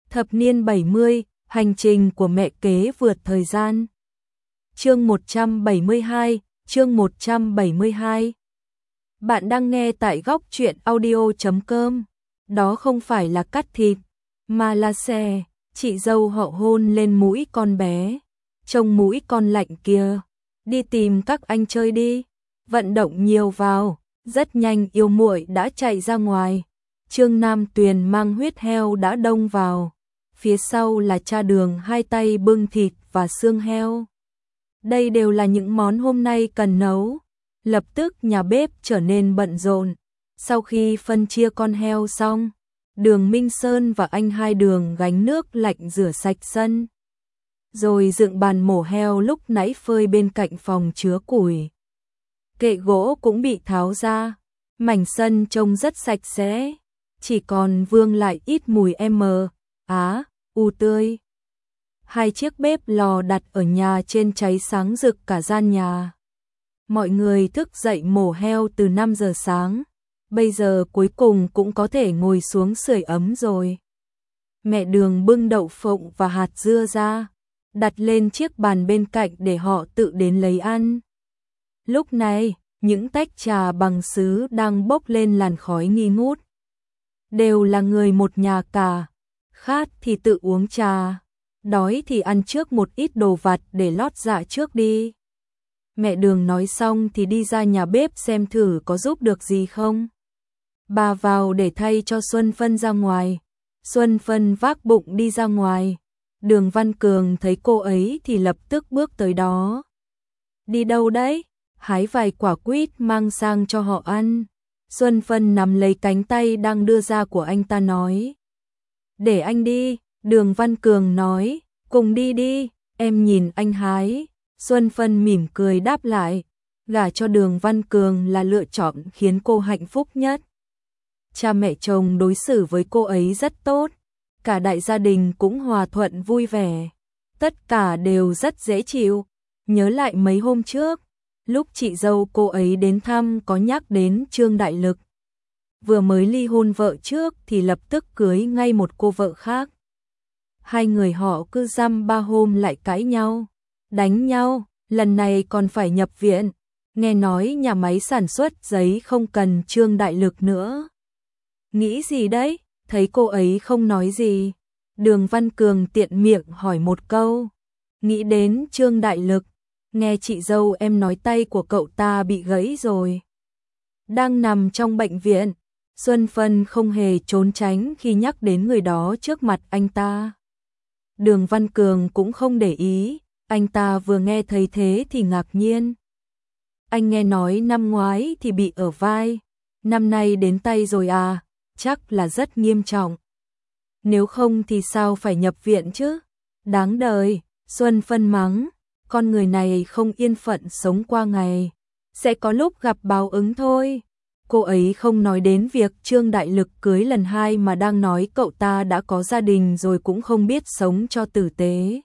Thập niên 70, hành trình của mẹ kế vượt thời gian. Chương 172, chương 172. Bạn đang nghe tại góc truyện audio.com. Đó không phải là cắt thịt, mà là xe. Chị dâu họ hôn lên mũi con bé. Trông mũi con lạnh kìa. Đi tìm các anh chơi đi. Vận động nhiều vào. Rất nhanh yêu muội đã chạy ra ngoài. Trương Nam Tuyền mang huyết heo đã đông vào. Phía sau là cha Đường hai tay bưng thịt và xương heo. Đây đều là những món hôm nay cần nấu. Lập tức nhà bếp trở nên bận rộn. Sau khi phân chia con heo xong, Đường Minh Sơn và anh Hai Đường gánh nước lạnh rửa sạch sân. Rồi dựng bàn mổ heo lúc nãy phơi bên cạnh phòng chứa củi. Kệ gỗ cũng bị tháo ra. Mảnh sân trông rất sạch sẽ. Chỉ còn vương lại ít mùi u tươi. Hai chiếc bếp lò đặt ở nhà trên cháy sáng rực cả gian nhà. Mọi người thức dậy mổ heo từ 5 giờ sáng. Bây giờ cuối cùng cũng có thể ngồi xuống sưởi ấm rồi. Mẹ Đường bưng đậu phộng và hạt dưa ra, đặt lên chiếc bàn bên cạnh để họ tự đến lấy ăn. Lúc này, những tách trà bằng sứ đang bốc lên làn khói nghi ngút. Đều là người một nhà cả. Khát thì tự uống trà, đói thì ăn trước một ít đồ vặt để lót dạ trước đi. Mẹ Đường nói xong thì đi ra nhà bếp xem thử có giúp được gì không. Bà vào để thay cho Xuân Phân ra ngoài. Xuân Phân vác bụng đi ra ngoài. Đường Văn Cường thấy cô ấy thì lập tức bước tới đó. Đi đâu đấy? Hái vài quả quýt mang sang cho họ ăn. Xuân Phân nắm lấy cánh tay đang đưa ra của anh ta nói. Để anh đi, Đường Văn Cường nói, cùng đi đi, em nhìn anh hái. Xuân Phân mỉm cười đáp lại, gả cho Đường Văn Cường là lựa chọn khiến cô hạnh phúc nhất. Cha mẹ chồng đối xử với cô ấy rất tốt, cả đại gia đình cũng hòa thuận vui vẻ, tất cả đều rất dễ chịu. Nhớ lại mấy hôm trước, lúc chị dâu cô ấy đến thăm có nhắc đến Trương Đại Lực. Vừa mới ly hôn vợ trước thì lập tức cưới ngay một cô vợ khác. Hai người họ cứ dăm ba hôm lại cãi nhau, đánh nhau, lần này còn phải nhập viện. Nghe nói nhà máy sản xuất giấy không cần Trương Đại Lực nữa. Nghĩ gì đấy? Thấy cô ấy không nói gì, Đường Văn Cường tiện miệng hỏi một câu. Nghĩ đến Trương Đại Lực, nghe chị dâu em nói tay của cậu ta bị gãy rồi. Đang nằm trong bệnh viện. Xuân Phân không hề trốn tránh khi nhắc đến người đó trước mặt anh ta. Đường Văn Cường cũng không để ý, anh ta vừa nghe thấy thế thì ngạc nhiên. Anh nghe nói năm ngoái thì bị ở vai, năm nay đến tay rồi à, chắc là rất nghiêm trọng. Nếu không thì sao phải nhập viện chứ? Đáng đời, Xuân Phân mắng, con người này không yên phận sống qua ngày, sẽ có lúc gặp báo ứng thôi. Cô ấy không nói đến việc Trương Đại Lực cưới lần 2 mà đang nói cậu ta đã có gia đình rồi cũng không biết sống cho tử tế.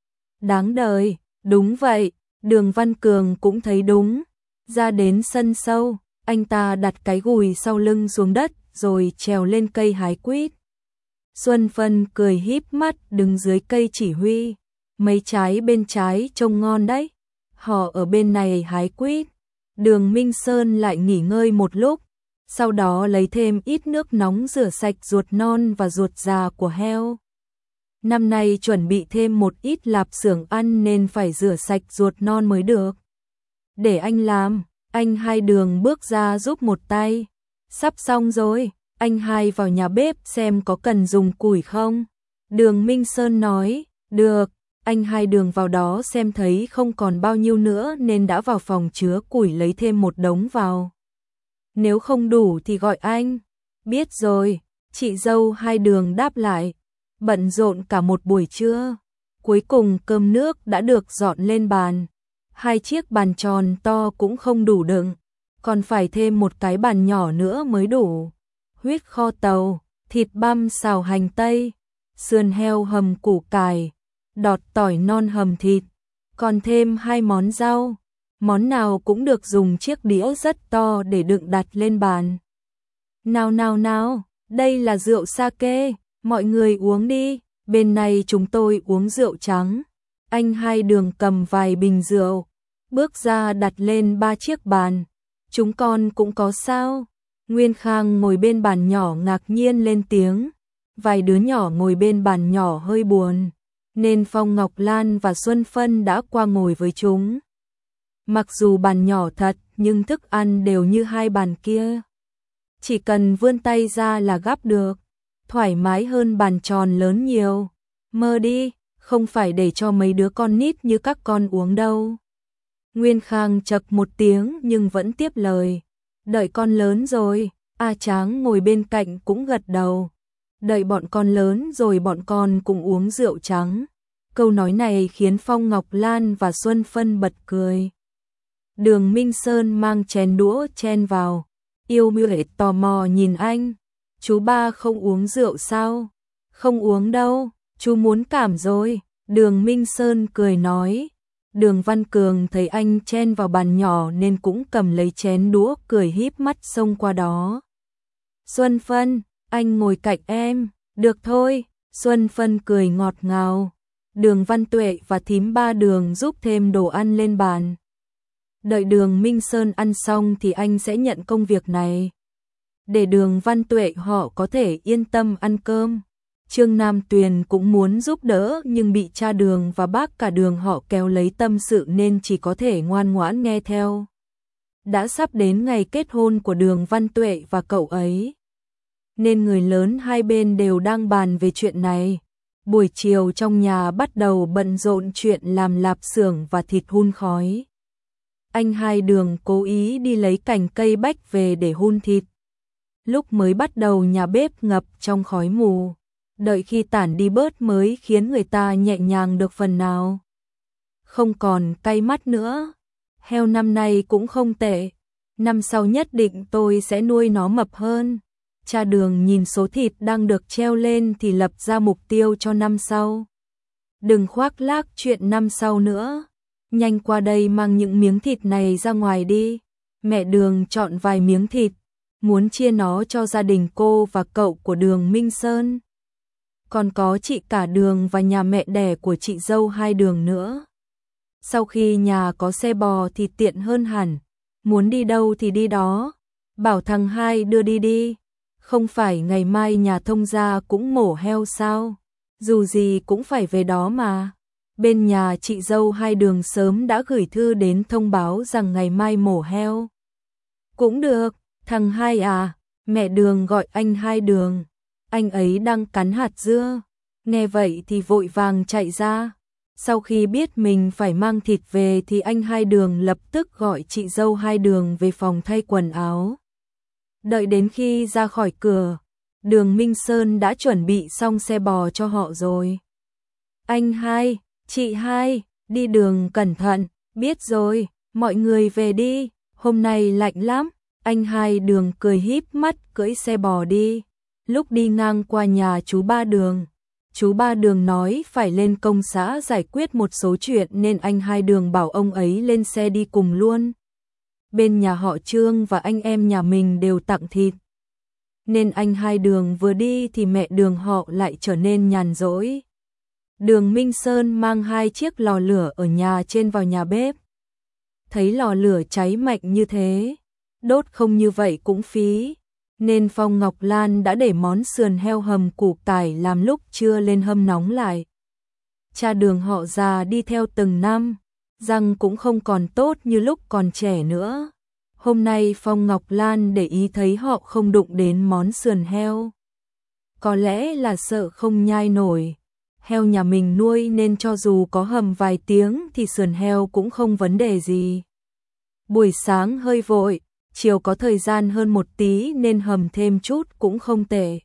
Đáng đời, đúng vậy, Đường Văn Cường cũng thấy đúng. Ra đến sân sâu, anh ta đặt cái gùi sau lưng xuống đất rồi trèo lên cây hái quýt. Xuân Phân cười híp mắt đứng dưới cây chỉ huy. Mấy trái bên trái trông ngon đấy. Họ ở bên này hái quýt. Đường Minh Sơn lại nghỉ ngơi một lúc, sau đó lấy thêm ít nước nóng rửa sạch ruột non và ruột già của heo. Năm nay chuẩn bị thêm một ít lạp xưởng ăn nên phải rửa sạch ruột non mới được. Để anh làm, anh Hai Đường bước ra giúp một tay. Sắp xong rồi, anh Hai vào nhà bếp xem có cần dùng củi không. Đường Minh Sơn nói, được. Anh Hai Đường vào đó xem thấy không còn bao nhiêu nữa nên đã vào phòng chứa củi lấy thêm một đống vào. Nếu không đủ thì gọi anh. Biết rồi, chị dâu Hai Đường đáp lại. Bận rộn cả một buổi trưa. Cuối cùng cơm nước đã được dọn lên bàn. 2 chiếc bàn tròn to cũng không đủ đựng, còn phải thêm một cái bàn nhỏ nữa mới đủ. Huyết kho tàu, thịt băm xào hành tây, sườn heo hầm củ cải, đọt tỏi non hầm thịt, còn thêm 2 món rau. Món nào cũng được dùng chiếc đĩa rất to để đựng đặt lên bàn. Nào nào nào, đây là rượu sake, mọi người uống đi. bên này chúng tôi uống rượu trắng. Anh Hai Đường cầm vài bình rượu, bước ra đặt lên 3 chiếc bàn. Chúng con cũng có sao? Nguyên Khang ngồi bên bàn nhỏ ngạc nhiên lên tiếng. Vài đứa nhỏ ngồi bên bàn nhỏ hơi buồn, nên Phong Ngọc Lan và Xuân Phân đã qua ngồi với chúng. Mặc dù bàn nhỏ thật, nhưng thức ăn đều như hai bàn kia. Chỉ cần vươn tay ra là gắp được, thoải mái hơn bàn tròn lớn nhiều. Mơ đi, không phải để cho mấy đứa con nít như các con uống đâu. Nguyên Khang chậc một tiếng nhưng vẫn tiếp lời. Đợi con lớn rồi, A Tráng ngồi bên cạnh cũng gật đầu. Đợi bọn con lớn rồi bọn con cùng uống rượu trắng. Câu nói này khiến Phong Ngọc Lan và Xuân Phân bật cười. Đường Minh Sơn mang chén đũa chen vào. Yêu Mười tò mò nhìn anh. Chú ba không uống rượu sao? Không uống đâu, chú muốn cảm rồi. Đường Minh Sơn cười nói. Đường Văn Cường thấy anh chen vào bàn nhỏ nên cũng cầm lấy chén đũa cười híp mắt xông qua đó. Xuân Phân, anh ngồi cạnh em. Được thôi, Xuân Phân cười ngọt ngào. Đường Văn Tuệ và thím Ba Đường giúp thêm đồ ăn lên bàn. Đợi Đường Minh Sơn ăn xong thì anh sẽ nhận công việc này, để Đường Văn Tuệ họ có thể yên tâm ăn cơm. Trương Nam Tuyền cũng muốn giúp đỡ nhưng bị cha Đường và bác cả Đường họ kéo lấy tâm sự nên chỉ có thể ngoan ngoãn nghe theo. Đã sắp đến ngày kết hôn của Đường Văn Tuệ và cậu ấy, nên người lớn hai bên đều đang bàn về chuyện này. Buổi chiều trong nhà bắt đầu bận rộn chuyện làm lạp xưởng và thịt hun khói. Anh Hai Đường cố ý đi lấy cành cây bách về để hun thịt. Lúc mới bắt đầu nhà bếp ngập trong khói mù, đợi khi tản đi bớt mới khiến người ta nhẹ nhàng được phần nào. Không còn cay mắt nữa. Heo năm nay cũng không tệ, năm sau nhất định tôi sẽ nuôi nó mập hơn. Cha Đường nhìn số thịt đang được treo lên thì lập ra mục tiêu cho năm sau. Đừng khoác lác chuyện năm sau nữa. Nhanh qua đây mang những miếng thịt này ra ngoài đi. Mẹ Đường chọn vài miếng thịt, muốn chia nó cho gia đình cô và cậu của Đường Minh Sơn. Còn có chị cả Đường và nhà mẹ đẻ của chị dâu Hai Đường nữa. Sau khi nhà có xe bò thì tiện hơn hẳn. Muốn đi đâu thì đi đó. Bảo thằng Hai đưa đi đi. Không phải ngày mai nhà thông gia cũng mổ heo sao? Dù gì cũng phải về đó mà. Bên nhà chị dâu Hai Đường sớm đã gửi thư đến thông báo rằng ngày mai mổ heo. Cũng được, thằng Hai à, mẹ Đường gọi anh Hai Đường. Anh ấy đang cắn hạt dưa. Nghe vậy thì vội vàng chạy ra. Sau khi biết mình phải mang thịt về thì anh Hai Đường lập tức gọi chị dâu Hai Đường về phòng thay quần áo. Đợi đến khi ra khỏi cửa, Đường Minh Sơn đã chuẩn bị xong xe bò cho họ rồi. Anh Hai, chị Hai, đi đường cẩn thận, biết rồi, mọi người về đi, hôm nay lạnh lắm. Anh Hai Đường cười híp mắt cưỡi xe bò đi. Lúc đi ngang qua nhà chú Ba Đường, chú Ba Đường nói phải lên công xã giải quyết một số chuyện nên anh Hai Đường bảo ông ấy lên xe đi cùng luôn. Bên nhà họ Trương và anh em nhà mình đều tặng thịt, nên anh Hai Đường vừa đi thì mẹ Đường họ lại trở nên nhàn rỗi. Đường Minh Sơn mang 2 chiếc lò lửa ở nhà trên vào nhà bếp. Thấy lò lửa cháy mạnh như thế, đốt không như vậy cũng phí, nên Phong Ngọc Lan đã để món sườn heo hầm củ cải làm lúc trưa lên hâm nóng lại. Cha Đường họ già đi theo từng năm, răng cũng không còn tốt như lúc còn trẻ nữa. Hôm nay Phong Ngọc Lan để ý thấy họ không đụng đến món sườn heo. Có lẽ là sợ không nhai nổi. Heo nhà mình nuôi nên cho dù có hầm vài tiếng thì sườn heo cũng không vấn đề gì. Buổi sáng hơi vội, chiều có thời gian hơn một tí nên hầm thêm chút cũng không tệ.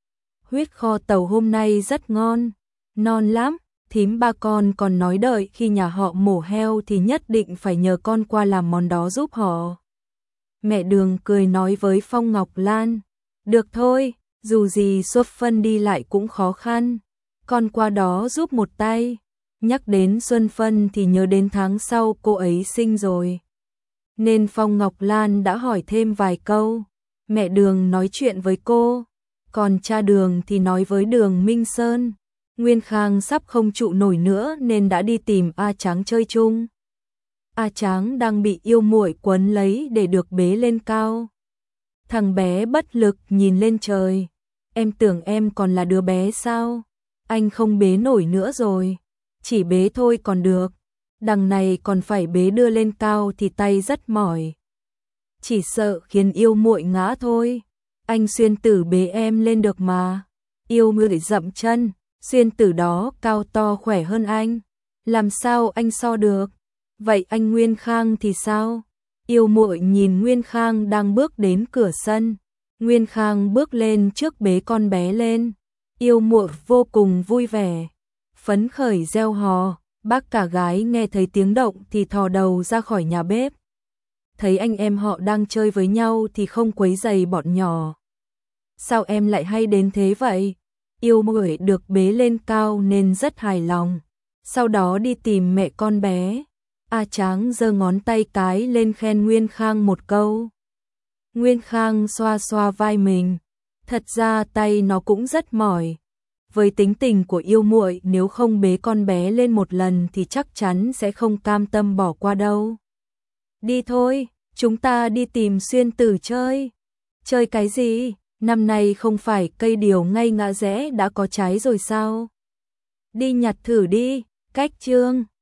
Huyết kho tàu hôm nay rất ngon, non lắm. Thím Ba con còn nói đợi khi nhà họ mổ heo thì nhất định phải nhờ con qua làm món đó giúp họ. Mẹ Đường cười nói với Phong Ngọc Lan, được thôi, dù gì Xuân Phân đi lại cũng khó khăn, con qua đó giúp một tay. Nhắc đến Xuân Phân thì nhớ đến tháng sau cô ấy sinh rồi, nên Phong Ngọc Lan đã hỏi thêm vài câu. Mẹ Đường nói chuyện với cô, còn cha Đường thì nói với Đường Minh Sơn. Nguyên Khang sắp không trụ nổi nữa nên đã đi tìm A Tráng chơi chung. A Tráng đang bị yêu muội quấn lấy để được bế lên cao. Thằng bé bất lực nhìn lên trời. Em tưởng em còn là đứa bé sao? Anh không bế nổi nữa rồi. Chỉ bế thôi còn được. Đằng này còn phải bế đưa lên cao thì tay rất mỏi. Chỉ sợ khiến yêu muội ngã thôi. Anh Xuyên Tử bế em lên được mà. Yêu muội dậm chân. Xuyên Tử đó cao to khỏe hơn anh. Làm sao anh so được? Vậy anh Nguyên Khang thì sao? Yêu muội nhìn Nguyên Khang đang bước đến cửa sân. Nguyên Khang bước lên trước bế con bé lên. Yêu muội vô cùng vui vẻ, phấn khởi reo hò. Bác cả gái nghe thấy tiếng động thì thò đầu ra khỏi nhà bếp. Thấy anh em họ đang chơi với nhau thì không quấy rầy bọn nhỏ. Sao em lại hay đến thế vậy? Yêu muội được bế lên cao nên rất hài lòng. Sau đó đi tìm mẹ con bé. A Tráng giơ ngón tay cái lên khen Nguyên Khang một câu. Nguyên Khang xoa xoa vai mình. Thật ra tay nó cũng rất mỏi. Với tính tình của yêu muội, nếu không bế con bé lên một lần thì chắc chắn sẽ không cam tâm bỏ qua đâu. Đi thôi, chúng ta đi tìm Xuyên Tử chơi. Chơi cái gì? Năm nay không phải cây điều ngay ngã rẽ đã có trái rồi sao? Đi nhặt thử đi, cách chương.